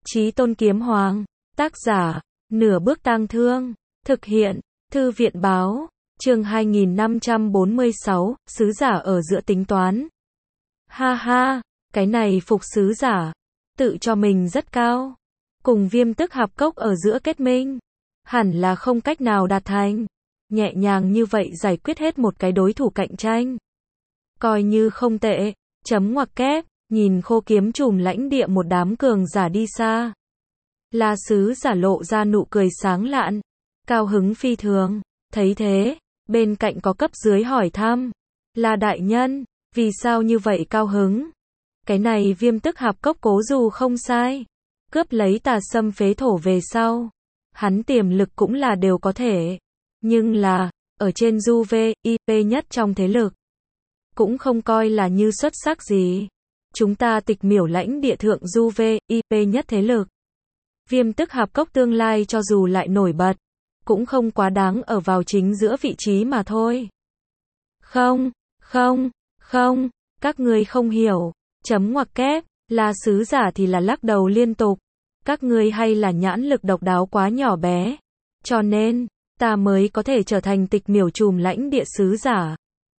Chí Tôn Kiếm Hoàng. Tác giả, Nửa Bước Tang Thương. Thực hiện, Thư viện Báo. Chương 2546, Sứ giả ở giữa tính toán. Ha ha, cái này Phục sứ giả, tự cho mình rất cao. Cùng Viêm Tức Hạp Cốc ở giữa kết minh, hẳn là không cách nào đạt thành. Nhẹ nhàng như vậy giải quyết hết một cái đối thủ cạnh tranh. Coi như không tệ, chấm ngoặc kép, nhìn Khô Kiếm Trùm lãnh địa một đám cường giả đi xa. La sứ giả lộ ra nụ cười sáng lạn, cao hứng phi thường. Thấy thế, bên cạnh có cấp dưới hỏi thăm, La đại nhân, vì sao như vậy cao hứng? Cái này Viêm Tức Hạp Cốc cố dù không sai, cướp lấy Tà Sâm phế thổ về sau, hắn tiềm lực cũng là đều có thể, nhưng là, ở trên du VIP nhất trong thế lực, cũng không coi là như xuất sắc gì. Chúng ta Tịch Miểu lãnh địa thượng du VIP nhất thế lực. Viêm Tức Hạp Cốc tương lai cho dù lại nổi bật, cũng không quá đáng ở vào chính giữa vị trí mà thôi. Không, các ngươi không hiểu, chấm ngoặc kép, La sứ giả thì là lắc đầu liên tục. Các ngươi hay là nhãn lực độc đáo quá nhỏ bé, cho nên, ta mới có thể trở thành Tịch Miểu Trùm lãnh địa sứ giả.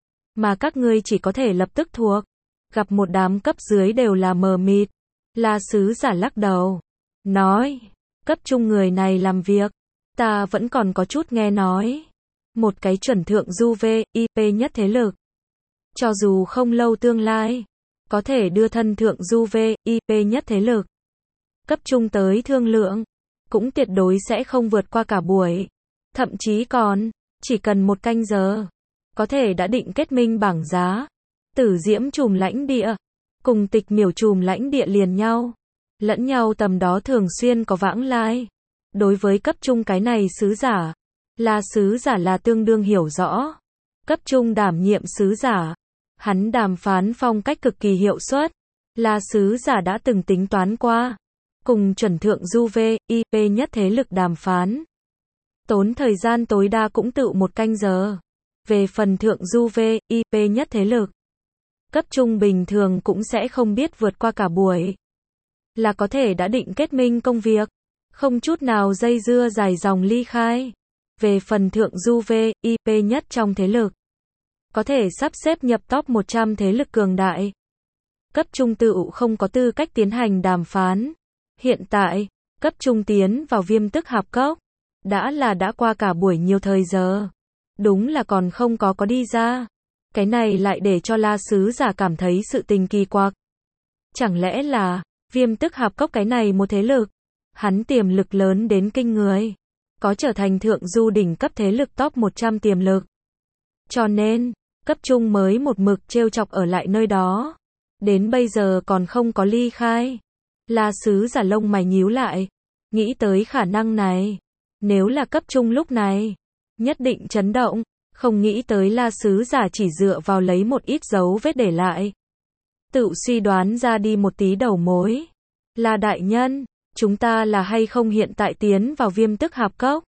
Mà các ngươi chỉ có thể lập tức thuộc. Gặp một đám cấp dưới đều là mờ mịt. La sứ giả lắc đầu, nói, cấp trung người này làm việc, ta vẫn còn có chút nghe nói. Một cái chuẩn thượng du VIP nhất thế lực, cho dù không lâu tương lai, có thể đưa thân thượng du VIP nhất thế lực. Cấp trung tới thương lượng, cũng tuyệt đối sẽ không vượt qua cả buổi. Thậm chí còn, chỉ cần 1 canh giờ, có thể đã định kết minh bảng giá. Tử Diễm Trùm lãnh địa, cùng Tịch Miểu Trùm lãnh địa liền nhau. Lẫn nhau tầm đó thường xuyên có vãng lai. Đối với cấp trung cái này sứ giả, La sứ giả là tương đương hiểu rõ. Cấp trung đảm nhiệm sứ giả, hắn đàm phán phong cách cực kỳ hiệu suất. La sứ giả đã từng tính toán qua, cùng chuẩn thượng du VIP nhất thế lực đàm phán, tốn thời gian tối đa cũng tự 1 canh giờ. Về phần thượng du VIP nhất thế lực, cấp trung bình thường cũng sẽ không biết vượt qua cả buổi, là có thể đã định kết minh công việc, không chút nào dây dưa dài dòng ly khai. Về phần thượng du VIP nhất trong thế lực, có thể sắp xếp nhập top 100 thế lực cường đại. Cấp trung tự không có tư cách tiến hành đàm phán. Hiện tại, cấp trung tiến vào Viêm Tức Hạp Cốc, đã qua cả buổi nhiều thời giờ. Đúng là còn không có đi ra. Cái này lại để cho La sứ giả cảm thấy sự tình kỳ quặc. Chẳng lẽ là, Viêm Tức Hạp Cốc cái này một thế lực, hắn tiềm lực lớn đến kinh người, có trở thành thượng du đỉnh cấp thế lực top 100 tiềm lực. Cho nên, cấp trung mới một mực trêu chọc ở lại nơi đó. Đến bây giờ còn không có ly khai. La sứ giả lông mày nhíu lại, nghĩ tới khả năng này. Nếu là cấp trung lúc này, nhất định chấn động. Không nghĩ tới La sứ giả chỉ dựa vào lấy một ít dấu vết để lại, tự suy đoán ra đi một tí đầu mối. La đại nhân, chúng ta là hay không hiện tại tiến vào Viêm Tức Hạp Cốc?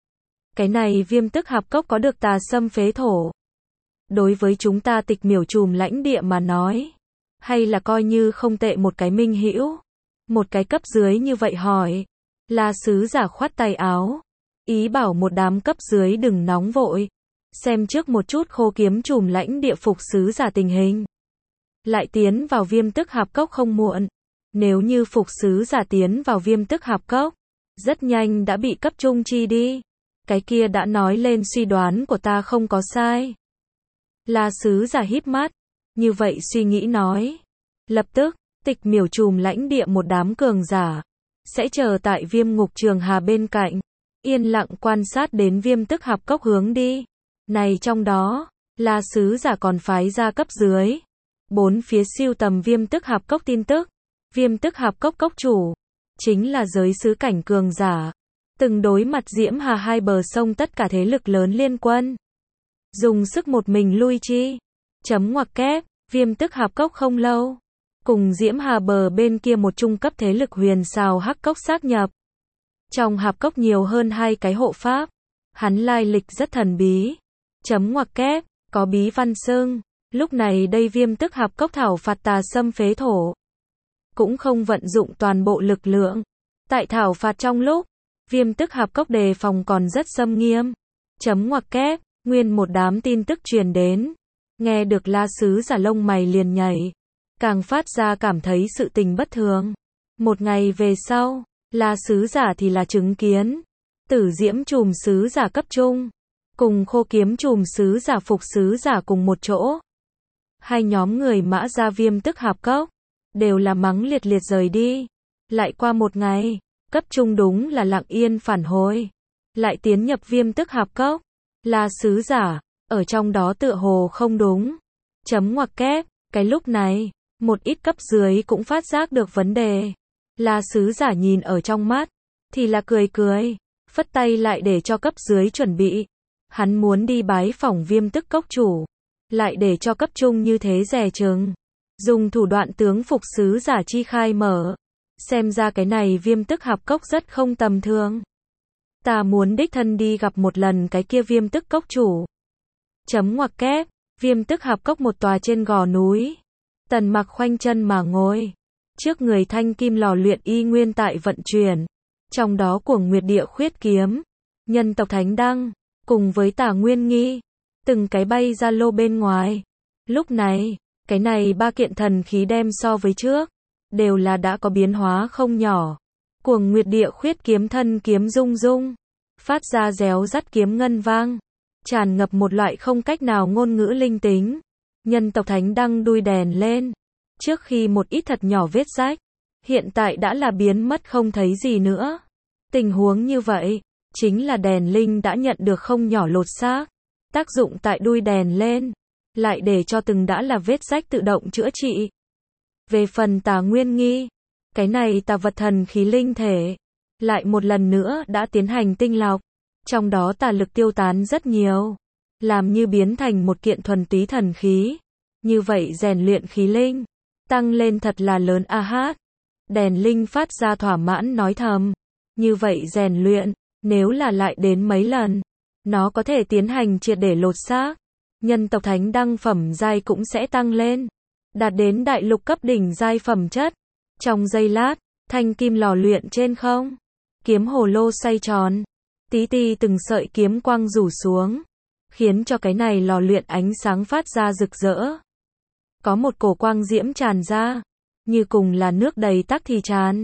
Cái này Viêm Tức Hạp Cốc có được Tà Sâm phế thổ. Đối với chúng ta Tịch Miểu Trùm lãnh địa mà nói, hay là coi như không tệ một cái minh hữu. Một cái cấp dưới như vậy hỏi. La sứ giả khoát tay áo, ý bảo một đám cấp dưới đừng nóng vội, xem trước một chút Khô Kiếm Trùm lãnh địa Phục sứ giả tình hình. Lại tiến vào Viêm Tức Hạp Cốc không muộn. Nếu như Phục sứ giả tiến vào Viêm Tức Hạp Cốc, rất nhanh đã bị cấp trung chi đi. Cái kia đã nói lên suy đoán của ta không có sai. La sứ giả híp mắt, như vậy suy nghĩ nói. Lập tức, Tịch Miểu Trùm lãnh địa một đám cường giả, sẽ chờ tại Viêm Ngục Trường Hà bên cạnh, yên lặng quan sát đến Viêm Tức Hạp Cốc hướng đi. Này trong đó, La sứ giả còn phái ra cấp dưới, 4 phía siêu tầm Viêm Tức Hạp Cốc tin tức. Viêm Tức Hạp Cốc cốc chủ, chính là giới sứ cảnh cường giả, từng đối mặt Diễm Hà hai bờ sông tất cả thế lực lớn liên quân, dùng sức một mình lui chi. Chấm ngoặc kép, Viêm Tức Hạp Cốc không lâu, cùng Diễm Hà bờ bên kia một trung cấp thế lực Huyền Sào Hắc Cốc sát nhập. Trong hạp cốc nhiều hơn 2 cái hộ pháp, hắn lai lịch rất thần bí. Chấm ngoặc kép, có bí văn xưng, lúc này đây Viêm Tức Hạp Cốc thảo phạt Tà Sâm phế thổ, cũng không vận dụng toàn bộ lực lượng, Tại thảo phạt trong lúc, Viêm Tức Hạp Cốc đề phòng còn rất xâm nghiêm. Chấm ngoặc kép, nguyên một đám tin tức truyền đến. Nghe được La sứ giả lông mày liền nhảy. Càng phát ra cảm thấy sự tình bất thường. Một ngày về sau, La sứ giả thì là chứng kiến. Tử Diễm Trùm sứ giả cấp trung. Cùng Khô Kiếm Trùm sứ giả Phục sứ giả cùng một chỗ. Hai nhóm người mã ra Viêm Tức Hạp Cốc. Đều là mắng liệt liệt rời đi. Lại qua một ngày, cấp trung đúng là lặng yên phản hồi. Lại tiến nhập Viêm Tức Hạp Cốc. La sứ giả, ở trong đó tựa hồ không đúng. Chấm ngoặc kép, cái lúc này, một ít cấp dưới cũng phát giác được vấn đề. La sứ giả nhìn ở trong mắt, thì là cười cười, phất tay lại để cho cấp dưới chuẩn bị. Hắn muốn đi bái phỏng Viêm Tức Cốc chủ, lại để cho cấp trung như thế dè chừng. Dùng thủ đoạn tướng Phục sứ giả chi khai mở. Xem ra cái này Viêm Tức Hạp Cốc rất không tầm thường. Ta muốn đích thân đi gặp một lần cái kia Viêm Tức Cốc chủ. Chấm ngoặc kép, Viêm Tức Hạp Cốc một tòa trên gò núi. Tần Mặc khoanh chân mà ngồi. Trước người thanh kim lò luyện y nguyên tại vận chuyển. Trong đó Cuồng Nguyệt Địa Khuyết kiếm, Nhân Tộc Thánh Đăng, cùng với Tả Nguyên Nghi, từng cái bay ra lô bên ngoài. Lúc này, cái này ba kiện thần khí đem so với trước, đều là đã có biến hóa không nhỏ. Cuồng Nguyệt Địa Khuyết kiếm thân kiếm rung rung, phát ra réo rắt kiếm ngân vang, tràn ngập một loại không cách nào ngôn ngữ linh tính. Nhân Tộc Thánh Đăng đuôi đèn lên, trước khi một ít thật nhỏ vết rách, hiện tại đã là biến mất không thấy gì nữa. Tình huống như vậy, chính là đèn linh đã nhận được không nhỏ lột xác, tác dụng tại đuôi đèn lên, lại để cho từng đã là vết rách tự động chữa trị. Về phần Tà Nguyên Nghi, cái này tà vật thần khí linh thể, lại một lần nữa đã tiến hành tinh lọc, trong đó tà lực tiêu tán rất nhiều, làm như biến thành một kiện thuần túy thần khí. Như vậy rèn luyện khí linh, tăng lên thật là lớn a hát. Đèn linh phát ra thỏa mãn nói thầm, như vậy rèn luyện, nếu là lại đến mấy lần, nó có thể tiến hành triệt để lột xác. Nhân Tộc Thánh Đăng phẩm giai cũng sẽ tăng lên, đạt đến đại lục cấp đỉnh giai phẩm chất. Trong giây lát, thanh kim lò luyện trên không, kiếm hồ lô xoay tròn, tí ti từng sợi kiếm quang rủ xuống, khiến cho cái này lò luyện ánh sáng phát ra rực rỡ. Có một cổ quang diễm tràn ra, như cùng là nước đầy tắc thì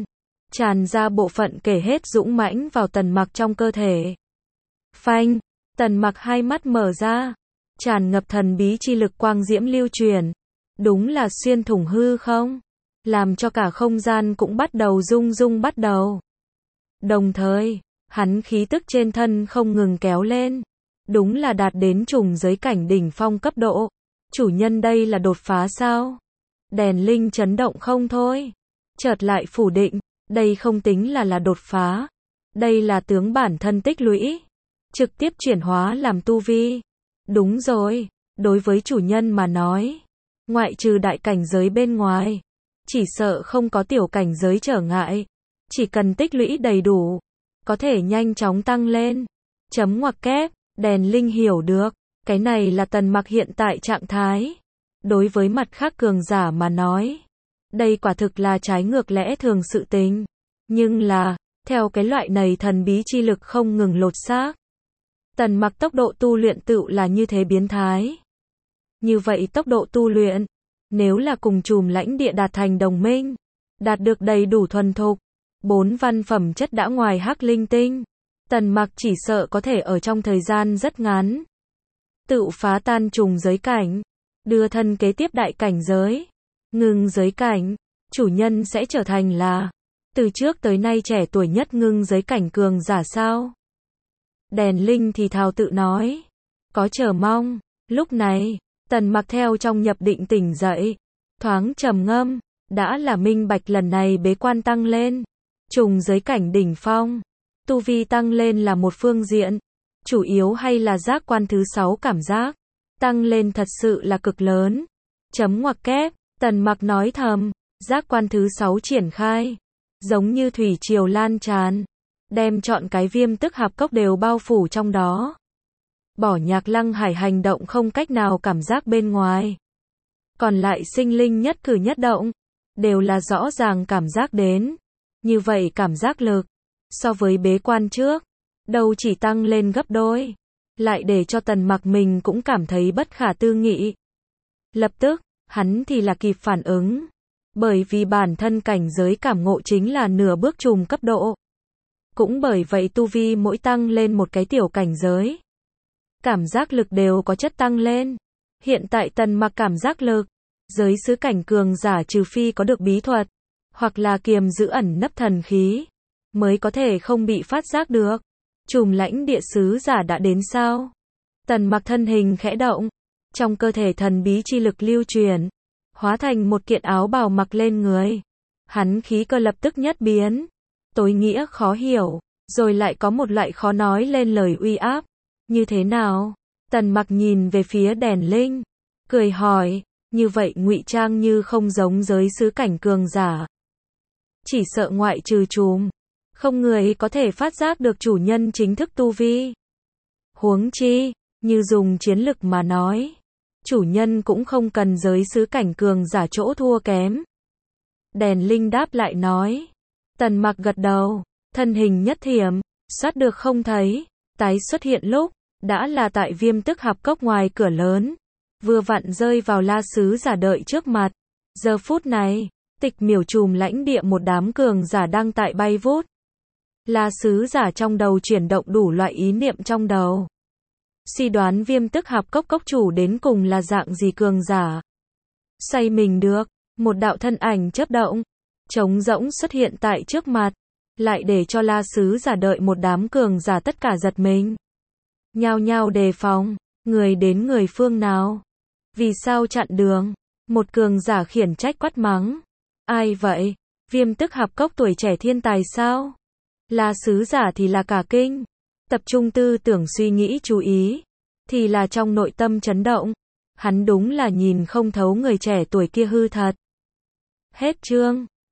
tràn ra bộ phận kể hết dũng mãnh vào Tần Mặc trong cơ thể. Phanh, Tần Mặc hai mắt mở ra, tràn ngập thần bí chi lực quang diễm lưu truyền, đúng là xuyên thủng hư không, làm cho cả không gian cũng bắt đầu rung rung bắt đầu. Đồng thời, hắn khí tức trên thân không ngừng kéo lên, đúng là đạt đến trùng giới cảnh đỉnh phong cấp độ. Chủ nhân đây là đột phá sao? Đèn linh chấn động không thôi, chợt lại phủ định, đây không tính là đột phá, đây là tướng bản thân tích lũy, trực tiếp chuyển hóa làm tu vi. Đúng rồi, đối với chủ nhân mà nói, ngoại trừ đại cảnh giới bên ngoài, chỉ sợ không có tiểu cảnh giới trở ngại, chỉ cần tích lũy đầy đủ, có thể nhanh chóng tăng lên. Chấm ngoặc kép, đèn linh hiểu được, cái này là Tần Mặc hiện tại trạng thái. Đối với mặt khác cường giả mà nói, đây quả thực là trái ngược lẽ thường sự tình. Nhưng là, theo cái loại này thần bí chi lực không ngừng lột xác, Tần Mặc tốc độ tu luyện tựu là như thế biến thái. Như vậy tốc độ tu luyện, nếu là cùng chùm lãnh địa đạt thành đồng minh, đạt được đầy đủ thuần thục, 4 văn phẩm chất đã ngoài hắc linh tinh, Tần Mặc chỉ sợ có thể ở trong thời gian rất ngắn tựu phá tan trùng giới cảnh, đưa thân kế tiếp đại cảnh giới, ngưng giới cảnh, chủ nhân sẽ trở thành là từ trước tới nay trẻ tuổi nhất ngưng giới cảnh cường giả sao? Đèn linh thì thào tự nói, có chờ mong. Lúc này, Tần Mặc theo trong nhập định tỉnh dậy, thoáng trầm ngâm, đã là minh bạch lần này bế quan tăng lên, trùng giới cảnh đỉnh phong, tu vi tăng lên là một phương diện, chủ yếu hay là giác quan thứ 6 cảm giác tăng lên thật sự là cực lớn. Chấm ngoặc kép, Tần Mặc nói thầm, giác quan thứ 6 triển khai, giống như thủy triều lan tràn, đem trọn cái Viêm Tức Hạp Cốc đều bao phủ trong đó. Bỏ Nhạc Lăng Hải hành động không cách nào cảm giác bên ngoài, còn lại sinh linh nhất cử nhất động đều là rõ ràng cảm giác đến. Như vậy cảm giác lực, so với bế quan trước, đâu chỉ tăng lên gấp đôi, lại để cho Tần Mặc mình cũng cảm thấy bất khả tư nghị. Lập tức, hắn thì là kịp phản ứng, bởi vì bản thân cảnh giới cảm ngộ chính là nửa bước trùm cấp độ. Cũng bởi vậy tu vi mỗi tăng lên một cái tiểu cảnh giới, cảm giác lực đều có chất tăng lên. Hiện tại Tần Mặc cảm giác lực, giới xứ cảnh cường giả trừ phi có được bí thuật, hoặc là kiềm giữ ẩn nấp thần khí, mới có thể không bị phát giác được. Trùm lãnh địa sứ giả đã đến sao? Tần Mặc thân hình khẽ động, trong cơ thể thần bí chi lực lưu truyền, hóa thành một kiện áo bào mặc lên người. Hắn khí cơ lập tức nhất biến, tối nghĩa khó hiểu, rồi lại có một loại khó nói lên lời uy áp. Như thế nào? Tần Mặc nhìn về phía đèn linh, cười hỏi, như vậy ngụy trang như không giống giới xứ cảnh cường giả. Chỉ sợ ngoại trừ trùm, không người có thể phát giác được chủ nhân chính thức tu vi. Huống chi, như dùng chiến lực mà nói, chủ nhân cũng không cần giới xứ cảnh cường giả chỗ thua kém. Đèn linh đáp lại nói. Tần Mặc gật đầu, thân hình nhất thiểm, sát được không thấy, tái xuất hiện lúc, đã là tại Viêm Tức Hạp Cốc ngoài cửa lớn, vừa vặn rơi vào La sứ giả đợi trước mặt. Giờ phút này, Tịch Miểu trùm lãnh địa một đám cường giả đang tại bay vút. La sứ giả trong đầu chuyển động đủ loại ý niệm trong đầu, suy đoán Viêm Tức Hạp Cốc cốc chủ đến cùng là dạng gì cường giả. Xoay mình được, một đạo thân ảnh chớp động, trống rỗng xuất hiện tại trước mặt, lại để cho La sứ giả đợi một đám cường giả tất cả giật mình. Nhao nhao đề phòng, người đến người phương nào? Vì sao chặn đường? Một cường giả khiển trách quát mắng. Ai vậy? Viêm Tức Hạp Cốc tuổi trẻ thiên tài sao? La sứ giả thì là cả kinh, tập trung tư tưởng suy nghĩ chú ý, thì là trong nội tâm chấn động. Hắn đúng là nhìn không thấu người trẻ tuổi kia hư thật. Hết chương.